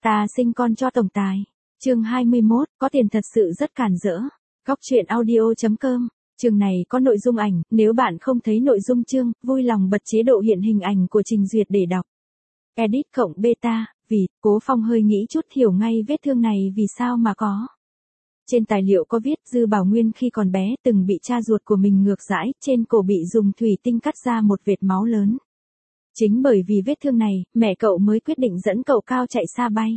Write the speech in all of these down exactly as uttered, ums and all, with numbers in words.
Ta sinh con cho tổng tài. Chương hai mươi mốt, có tiền thật sự rất cản rỡ. Góc truyện audio chấm com. Chương này có nội dung ảnh, nếu bạn không thấy nội dung chương, vui lòng bật chế độ hiện hình ảnh của trình duyệt để đọc. Edit cộng beta, vì, Cố Phong hơi nghĩ chút hiểu ngay vết thương này vì sao mà có. Trên tài liệu có viết Dư Bảo Nguyên khi còn bé từng bị cha ruột của mình ngược đãi, trên cổ bị dùng thủy tinh cắt ra một vệt máu lớn. Chính bởi vì vết thương này, mẹ cậu mới quyết định dẫn cậu cao chạy xa bay.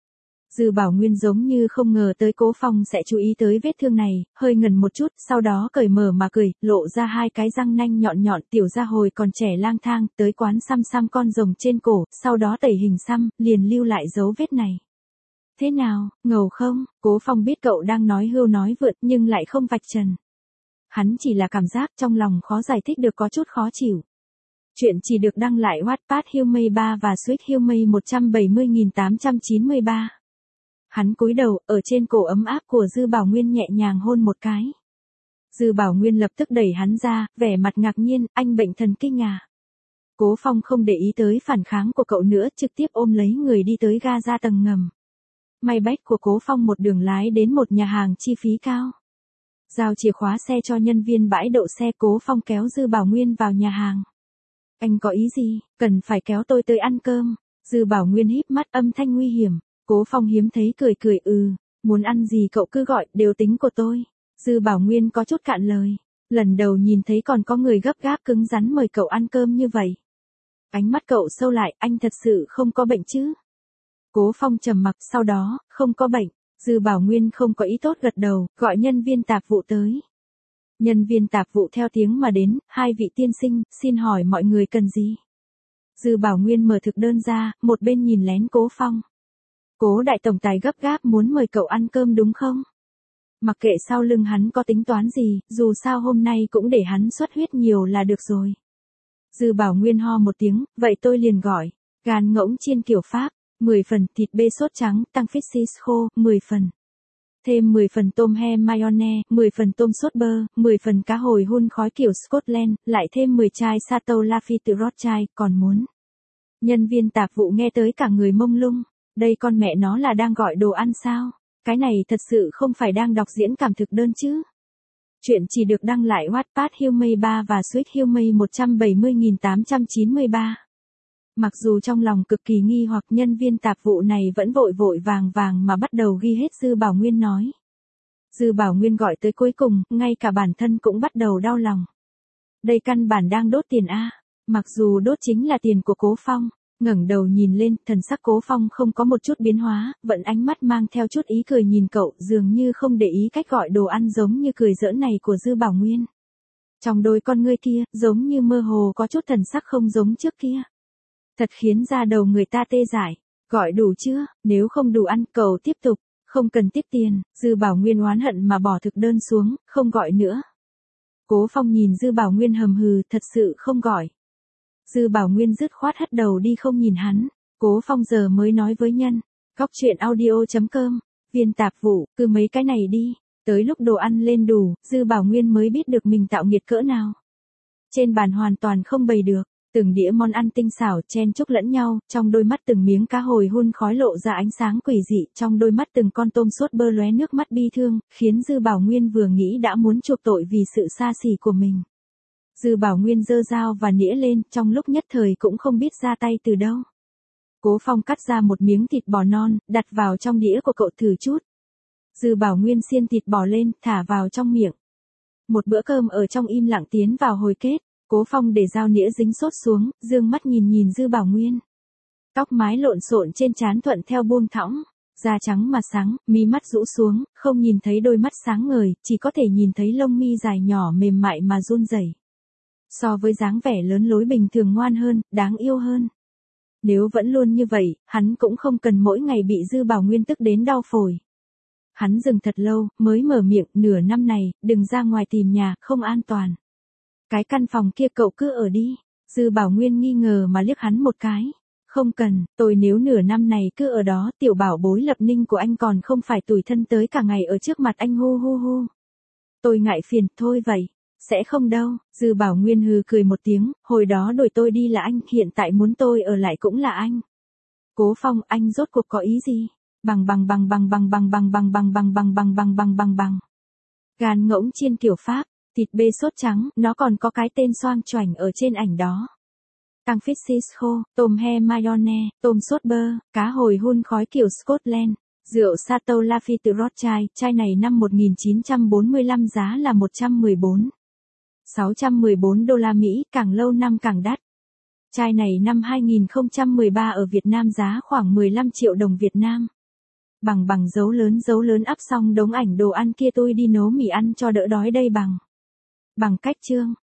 Dư Bảo Nguyên giống như không ngờ tới Cố Phong sẽ chú ý tới vết thương này, hơi ngần một chút, sau đó cởi mở mà cười, lộ ra hai cái răng nanh nhọn nhọn. Tiểu gia hồi còn trẻ lang thang, tới quán xăm xăm con rồng trên cổ, sau đó tẩy hình xăm, liền lưu lại dấu vết này. Thế nào, ngầu không? Cố Phong biết cậu đang nói hưu nói vượt nhưng lại không vạch trần. Hắn chỉ là cảm giác trong lòng khó giải thích được, có chút khó chịu. Chuyện chỉ được đăng lại Wattpad Humay ba và Sweet Humay một trăm bảy mươi nghìn tám trăm chín mươi ba. Hắn cúi đầu, ở trên cổ ấm áp của Dư Bảo Nguyên nhẹ nhàng hôn một cái. Dư Bảo Nguyên lập tức đẩy hắn ra, vẻ mặt ngạc nhiên, anh bệnh thần kinh à? Cố Phong không để ý tới phản kháng của cậu nữa, trực tiếp ôm lấy người đi tới ga ra tầng ngầm. May bách của Cố Phong một đường lái đến một nhà hàng chi phí cao. Giao chìa khóa xe cho nhân viên bãi đậu xe, Cố Phong kéo Dư Bảo Nguyên vào nhà hàng. Anh có ý gì, cần phải kéo tôi tới ăn cơm? Dư Bảo Nguyên híp mắt, âm thanh nguy hiểm. Cố Phong hiếm thấy cười cười, ừ, muốn ăn gì cậu cứ gọi, đều tính của tôi. Dư Bảo Nguyên có chút cạn lời. Lần đầu nhìn thấy còn có người gấp gáp cứng rắn mời cậu ăn cơm như vậy. Ánh mắt cậu sâu lại, anh thật sự không có bệnh chứ? Cố Phong trầm mặc, sau đó, không có bệnh. Dư Bảo Nguyên không có ý tốt gật đầu, gọi nhân viên tạp vụ tới. Nhân viên tạp vụ theo tiếng mà đến, hai vị tiên sinh, xin hỏi mọi người cần gì? Dư Bảo Nguyên mở thực đơn ra, một bên nhìn lén Cố Phong. Cố đại tổng tài gấp gáp muốn mời cậu ăn cơm đúng không? Mặc kệ sau lưng hắn có tính toán gì, dù sao hôm nay cũng để hắn xuất huyết nhiều là được rồi. Dư Bảo Nguyên ho một tiếng, vậy tôi liền gọi, gan ngỗng chiên kiểu Pháp, mười phần, thịt bê sốt trắng, tăng fish khô, mười phần. Thêm mười phần tôm he mayonnaise, mười phần tôm sốt bơ, mười phần cá hồi hun khói kiểu Scotland, lại thêm mười chai Chateau Lafite Rothschild, còn muốn. Nhân viên tạp vụ nghe tới cả người mông lung, đây con mẹ nó là đang gọi đồ ăn sao? Cái này thật sự không phải đang đọc diễn cảm thực đơn chứ? Chuyện chỉ được đăng lại Wattpad Humay ba và Sweet Humay một trăm bảy mươi nghìn tám trăm chín mươi ba. Mặc dù trong lòng cực kỳ nghi hoặc, nhân viên tạp vụ này vẫn vội vội vàng vàng mà bắt đầu ghi hết Dư Bảo Nguyên nói. Dư Bảo Nguyên gọi tới cuối cùng, ngay cả bản thân cũng bắt đầu đau lòng. Đây căn bản đang đốt tiền a, mặc dù đốt chính là tiền của Cố Phong. Ngẩng đầu nhìn lên, thần sắc Cố Phong không có một chút biến hóa, vẫn ánh mắt mang theo chút ý cười nhìn cậu, dường như không để ý cách gọi đồ ăn giống như cười giỡn này của Dư Bảo Nguyên. Trong đôi con ngươi kia, giống như mơ hồ có chút thần sắc không giống trước kia. Thật khiến da đầu người ta tê dại. Gọi đủ chưa? Nếu không đủ ăn, cậu tiếp tục, không cần tiếp tiền. Dư Bảo Nguyên oán hận mà bỏ thực đơn xuống, không gọi nữa. Cố Phong nhìn Dư Bảo Nguyên hầm hừ, thật sự không gọi. Dư Bảo Nguyên dứt khoát hất đầu đi không nhìn hắn. Cố Phong giờ mới nói với nhân. Góc truyện audio chấm com. Viên tạp vụ, cứ mấy cái này đi. Tới lúc đồ ăn lên đủ, Dư Bảo Nguyên mới biết được mình tạo nghiệt cỡ nào. Trên bàn hoàn toàn không bày được. Từng đĩa món ăn tinh xảo chen chúc lẫn nhau, trong đôi mắt từng miếng cá hồi hun khói lộ ra ánh sáng quỷ dị, trong đôi mắt từng con tôm sốt bơ lóe nước mắt bi thương, khiến Dư Bảo Nguyên vừa nghĩ đã muốn chuộc tội vì sự xa xỉ của mình. Dư Bảo Nguyên giơ dao và nĩa lên, trong lúc nhất thời cũng không biết ra tay từ đâu. Cố Phong cắt ra một miếng thịt bò non, đặt vào trong đĩa của cậu thử chút. Dư Bảo Nguyên xiên thịt bò lên, thả vào trong miệng. Một bữa cơm ở trong im lặng tiến vào hồi kết. Cố Phong để dao nĩa dính sốt xuống, dương mắt nhìn nhìn Dư Bảo Nguyên. Tóc mái lộn xộn trên trán thuận theo buông thõng, da trắng mà sáng, mí mắt rũ xuống, không nhìn thấy đôi mắt sáng ngời, chỉ có thể nhìn thấy lông mi dài nhỏ mềm mại mà run rẩy. So với dáng vẻ lớn lối bình thường ngoan hơn, đáng yêu hơn. Nếu vẫn luôn như vậy, hắn cũng không cần mỗi ngày bị Dư Bảo Nguyên tức đến đau phổi. Hắn dừng thật lâu, mới mở miệng, nửa năm này, đừng ra ngoài tìm nhà, không an toàn. Cái căn phòng kia cậu cứ ở đi. Dư Bảo Nguyên nghi ngờ mà liếc hắn một cái. Không cần, tôi nếu nửa năm này cứ ở đó, tiểu bảo bối Lập Ninh của anh còn không phải tủi thân tới cả ngày ở trước mặt anh hu hu hu. Tôi ngại phiền, thôi vậy. Sẽ không đâu. Dư Bảo Nguyên hừ cười một tiếng, hồi đó đổi tôi đi là anh, hiện tại muốn tôi ở lại cũng là anh. Cố Phong, anh rốt cuộc có ý gì? Bằng bằng bằng bằng bằng bằng bằng bằng bằng bằng bằng bằng bằng bằng bằng bằng. Gan ngỗng chiên kiểu Pháp, thịt bê sốt trắng, nó còn có cái tên xoang choảnh ở trên ảnh đó. Căng fish khô, tôm he mayonnaise, tôm sốt bơ, cá hồi hun khói kiểu Scotland, rượu Chateau Lafite từ Rothschild, chai này năm một nghìn chín trăm bốn mươi lăm giá là một trăm mười bốn nghìn sáu trăm mười bốn đô la Mỹ, càng lâu năm càng đắt. Chai này năm hai nghìn không trăm mười ba ở Việt Nam giá khoảng mười lăm triệu đồng Việt Nam. Bằng bằng dấu lớn dấu lớn up xong đống ảnh đồ ăn kia tôi đi nấu mì ăn cho đỡ đói đây bằng. Bằng cách chương.